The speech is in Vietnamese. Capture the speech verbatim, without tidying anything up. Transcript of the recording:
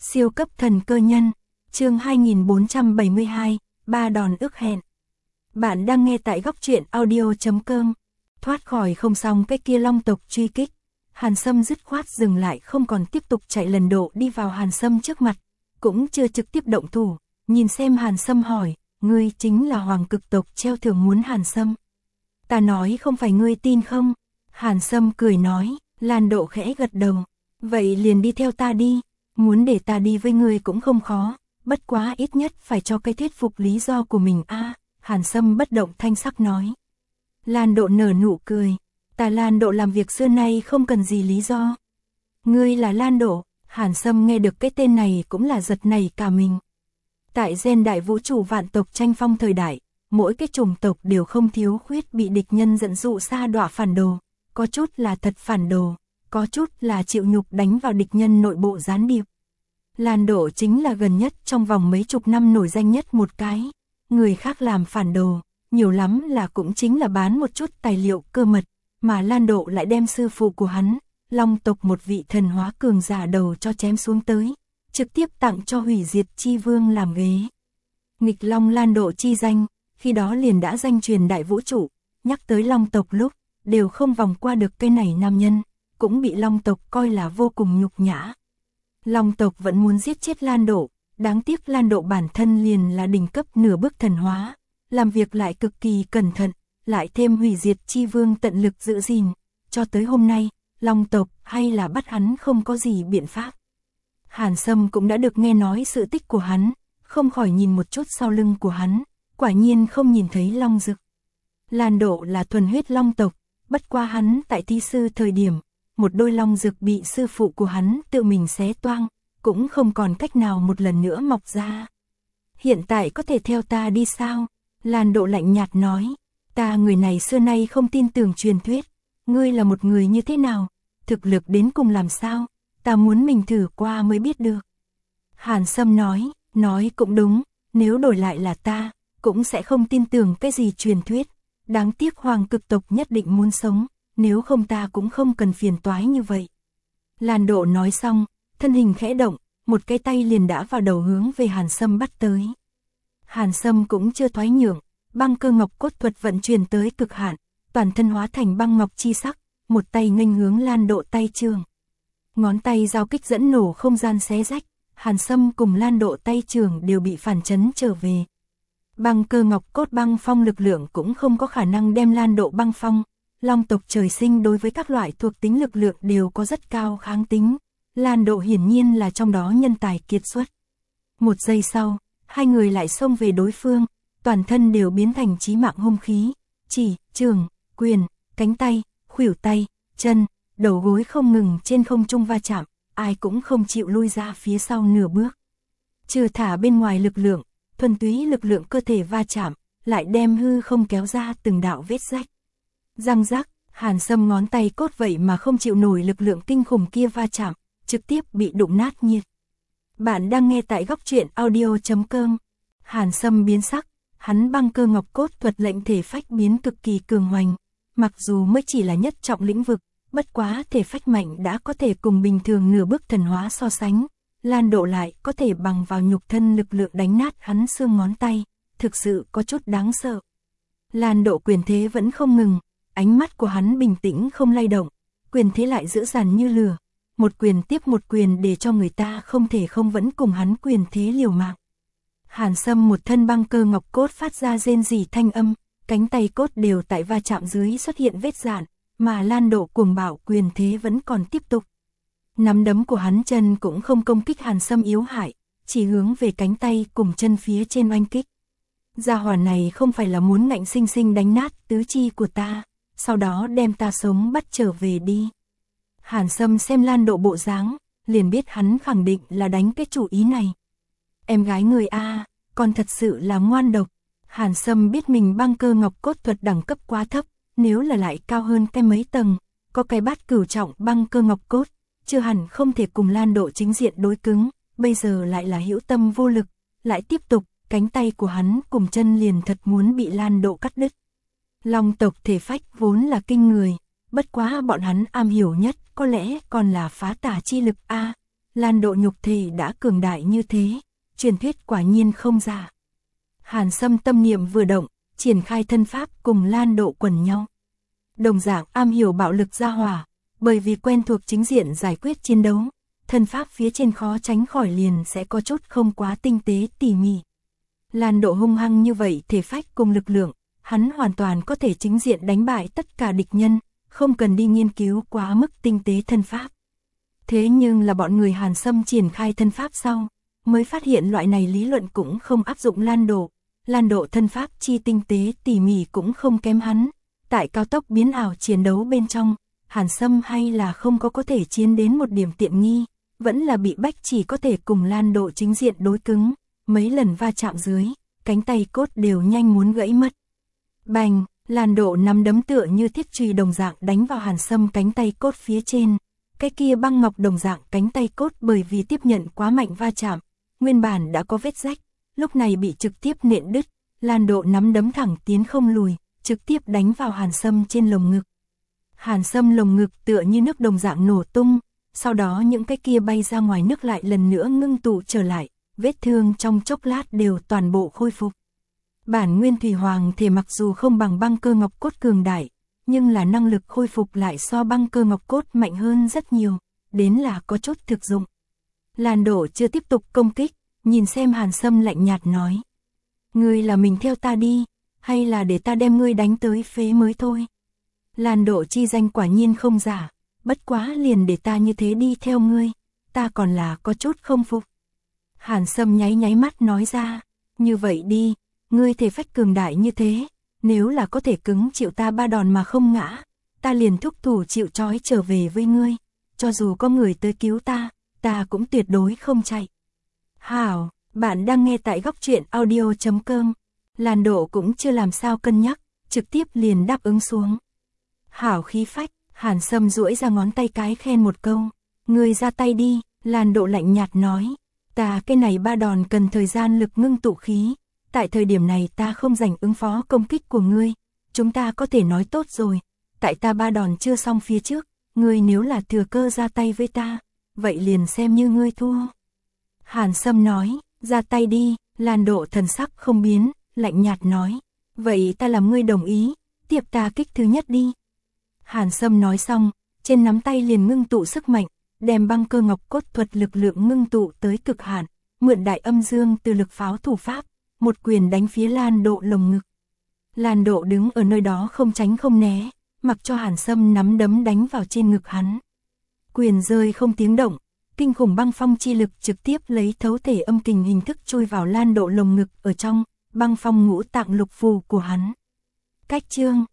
Siêu cấp thần cơ nhân, chương hai nghìn bốn trăm bảy mươi hai, ba đòn ước hẹn. Bạn đang nghe tại góc truyện audio chấm com. Thoát khỏi không xong cái kia long tộc truy kích, Hàn Sâm dứt khoát dừng lại không còn tiếp tục chạy lần độ đi vào Hàn Sâm trước mặt, cũng chưa trực tiếp động thủ, nhìn xem Hàn Sâm hỏi, ngươi chính là hoàng cực tộc treo thưởng muốn Hàn Sâm. Ta nói không phải ngươi tin không? Hàn Sâm cười nói, Lan Độ khẽ gật đầu, vậy liền đi theo ta đi, muốn để ta đi với ngươi cũng không khó, bất quá ít nhất phải cho cái thuyết phục lý do của mình a. À, Hàn Sâm bất động thanh sắc nói. Lan Độ nở nụ cười, ta Lan Độ làm việc xưa nay không cần gì lý do. Ngươi là Lan Độ? Hàn Sâm nghe được cái tên này cũng là giật nảy cả mình. Tại gen đại vũ trụ vạn tộc tranh phong thời đại, mỗi cái chủng tộc đều không thiếu khuyết bị địch nhân dẫn dụ sa đọa phản đồ, có chút là thật phản đồ, có chút là chịu nhục đánh vào địch nhân nội bộ gián điệp. Lan Độ chính là gần nhất trong vòng mấy chục năm nổi danh nhất một cái, người khác làm phản đồ, nhiều lắm là cũng chính là bán một chút tài liệu cơ mật, mà Lan Độ lại đem sư phụ của hắn, long tộc một vị thần hóa cường giả đầu cho chém xuống tới, trực tiếp tặng cho hủy diệt chi vương làm ghế. Nghịch long Lan Độ chi danh, khi đó liền đã danh truyền đại vũ trụ, nhắc tới long tộc lúc, đều không vòng qua được cái này nam nhân, cũng bị long tộc coi là vô cùng nhục nhã. Long tộc vẫn muốn giết chết Lan Độ, đáng tiếc Lan Độ bản thân liền là đỉnh cấp nửa bước thần hóa, làm việc lại cực kỳ cẩn thận, lại thêm hủy diệt chi vương tận lực giữ gìn, cho tới hôm nay, long tộc hay là bắt hắn không có gì biện pháp. Hàn Sâm cũng đã được nghe nói sự tích của hắn, không khỏi nhìn một chút sau lưng của hắn, quả nhiên không nhìn thấy long dực. Lan Độ là thuần huyết long tộc, bất qua hắn tại thi sư thời điểm, một đôi long dực bị sư phụ của hắn tự mình xé toang, cũng không còn cách nào một lần nữa mọc ra. Hiện tại có thể theo ta đi sao? Lan Độ lạnh nhạt nói, ta người này xưa nay không tin tưởng truyền thuyết, ngươi là một người như thế nào, thực lực đến cùng làm sao, ta muốn mình thử qua mới biết được. Hàn Sâm nói, nói cũng đúng, nếu đổi lại là ta, cũng sẽ không tin tưởng cái gì truyền thuyết, đáng tiếc hoàng cực tộc nhất định muốn sống, nếu không ta cũng không cần phiền toái như vậy. Lan Độ nói xong, thân hình khẽ động, một cái tay liền đã vào đầu hướng về Hàn Sâm bắt tới. Hàn Sâm cũng chưa thoái nhượng, băng cơ ngọc cốt thuật vận chuyển tới cực hạn, toàn thân hóa thành băng ngọc chi sắc, một tay nghênh hướng Lan Độ tay trường. Ngón tay giao kích dẫn nổ không gian xé rách, Hàn Sâm cùng Lan Độ tay trường đều bị phản chấn trở về. Băng cơ ngọc cốt băng phong lực lượng cũng không có khả năng đem Lan Độ băng phong. Long tộc trời sinh đối với các loại thuộc tính lực lượng đều có rất cao kháng tính, Lan Độ hiển nhiên là trong đó nhân tài kiệt xuất. Một giây sau, hai người lại xông về đối phương, toàn thân đều biến thành chí mạng hung khí, chỉ, trường, quyền, cánh tay, khuỷu tay, chân, đầu gối không ngừng trên không trung va chạm, ai cũng không chịu lui ra phía sau nửa bước. Trừ thả bên ngoài lực lượng, thuần túy lực lượng cơ thể va chạm, lại đem hư không kéo ra từng đạo vết rách. Răng rắc, Hàn Sâm ngón tay cốt vậy mà không chịu nổi lực lượng kinh khủng kia va chạm, trực tiếp bị đụng nát nhiệt. Bạn đang nghe tại góc truyện audio chấm com. Hàn Sâm biến sắc, hắn băng cơ ngọc cốt thuật lệnh thể phách biến cực kỳ cường hoành, mặc dù mới chỉ là nhất trọng lĩnh vực, bất quá thể phách mạnh đã có thể cùng bình thường nửa bước thần hóa so sánh, Lan Độ lại có thể bằng vào nhục thân lực lượng đánh nát hắn xương ngón tay, thực sự có chút đáng sợ. Lan Độ quyền thế vẫn không ngừng, ánh mắt của hắn bình tĩnh không lay động, quyền thế lại dữ dằn như lửa, một quyền tiếp một quyền để cho người ta không thể không vẫn cùng hắn quyền thế liều mạng. Hàn Sâm một thân băng cơ ngọc cốt phát ra rên rỉ thanh âm, cánh tay cốt đều tại va chạm dưới xuất hiện vết rạn, mà Lan Độ cuồng bạo quyền thế vẫn còn tiếp tục. Nắm đấm của hắn chân cũng không công kích Hàn Sâm yếu hại, chỉ hướng về cánh tay cùng chân phía trên oanh kích. Gia hỏa này không phải là muốn ngạnh sinh sinh đánh nát tứ chi của ta, sau đó đem ta sống bắt trở về đi. Hàn Sâm xem Lan Độ bộ dáng, liền biết hắn khẳng định là đánh cái chủ ý này. Em gái người a, còn thật sự là ngoan độc. Hàn Sâm biết mình băng cơ ngọc cốt thuật đẳng cấp quá thấp, nếu là lại cao hơn cái mấy tầng, có cái bát cửu trọng băng cơ ngọc cốt, chưa hẳn không thể cùng Lan Độ chính diện đối cứng, bây giờ lại là hữu tâm vô lực, lại tiếp tục, cánh tay của hắn cùng chân liền thật muốn bị Lan Độ cắt đứt. Long tộc thể phách vốn là kinh người, bất quá bọn hắn am hiểu nhất có lẽ còn là phá tà chi lực a. Lan Độ nhục thể đã cường đại như thế, truyền thuyết quả nhiên không giả. Hàn Sâm tâm niệm vừa động, triển khai thân pháp cùng Lan Độ quần nhau. Đồng dạng am hiểu bạo lực gia hỏa, bởi vì quen thuộc chính diện giải quyết chiến đấu, thân pháp phía trên khó tránh khỏi liền sẽ có chút không quá tinh tế tỉ mỉ. Lan Độ hung hăng như vậy thể phách cùng lực lượng, hắn hoàn toàn có thể chính diện đánh bại tất cả địch nhân, không cần đi nghiên cứu quá mức tinh tế thân pháp. Thế nhưng là bọn người Hàn Sâm triển khai thân pháp sau, mới phát hiện loại này lý luận cũng không áp dụng Lan Độ. Lan Độ thân pháp chi tinh tế tỉ mỉ cũng không kém hắn. Tại cao tốc biến ảo chiến đấu bên trong, Hàn Sâm hay là không có có thể chiến đến một điểm tiện nghi, vẫn là bị bách chỉ có thể cùng Lan Độ chính diện đối cứng, mấy lần va chạm dưới, cánh tay cốt đều nhanh muốn gãy mất. Bành, Lan Độ nắm đấm tựa như thiết chùy đồng dạng đánh vào Hàn Sâm cánh tay cốt phía trên, cái kia băng ngọc đồng dạng cánh tay cốt bởi vì tiếp nhận quá mạnh va chạm, nguyên bản đã có vết rách, lúc này bị trực tiếp nện đứt, Lan Độ nắm đấm thẳng tiến không lùi, trực tiếp đánh vào Hàn Sâm trên lồng ngực. Hàn Sâm lồng ngực tựa như nước đồng dạng nổ tung, sau đó những cái kia bay ra ngoài nước lại lần nữa ngưng tụ trở lại, vết thương trong chốc lát đều toàn bộ khôi phục. Bản nguyên thủy hoàng thể mặc dù không bằng băng cơ ngọc cốt cường đại, nhưng là năng lực khôi phục lại so băng cơ ngọc cốt mạnh hơn rất nhiều, đến là có chút thực dụng. Lan Độ chưa tiếp tục công kích, nhìn xem Hàn Sâm lạnh nhạt nói. Ngươi là mình theo ta đi, hay là để ta đem ngươi đánh tới phế mới thôi. Lan Độ chi danh quả nhiên không giả, bất quá liền để ta như thế đi theo ngươi, ta còn là có chút không phục. Hàn Sâm nháy nháy mắt nói ra, như vậy đi, ngươi thể phách cường đại như thế, nếu là có thể cứng chịu ta ba đòn mà không ngã, ta liền thúc thủ chịu trói trở về với ngươi, cho dù có người tới cứu ta, ta cũng tuyệt đối không chạy. Hảo, bạn đang nghe tại góc truyện audio chấm com. Lan Độ cũng chưa làm sao cân nhắc, trực tiếp liền đáp ứng xuống. Hảo khí phách, Hàn Sâm duỗi ra ngón tay cái khen một câu, ngươi ra tay đi, Lan Độ lạnh nhạt nói, ta cái này ba đòn cần thời gian lực ngưng tụ khí, tại thời điểm này ta không rảnh ứng phó công kích của ngươi, chúng ta có thể nói tốt rồi, tại ta ba đòn chưa xong phía trước, ngươi nếu là thừa cơ ra tay với ta, vậy liền xem như ngươi thua. Hàn Sâm nói, ra tay đi, Lan Độ thần sắc không biến, lạnh nhạt nói, vậy ta làm ngươi đồng ý, tiếp ta kích thứ nhất đi. Hàn Sâm nói xong, trên nắm tay liền ngưng tụ sức mạnh, đem băng cơ ngọc cốt thuật lực lượng ngưng tụ tới cực hạn, mượn đại âm dương từ lực pháo thủ pháp, một quyền đánh phía Lan Độ lồng ngực. Lan Độ đứng ở nơi đó không tránh không né, mặc cho Hàn Sâm nắm đấm đánh vào trên ngực hắn. Quyền rơi không tiếng động, kinh khủng băng phong chi lực trực tiếp lấy thấu thể âm kình hình thức chui vào Lan Độ lồng ngực ở trong băng phong ngũ tạng lục phù của hắn. Cách chương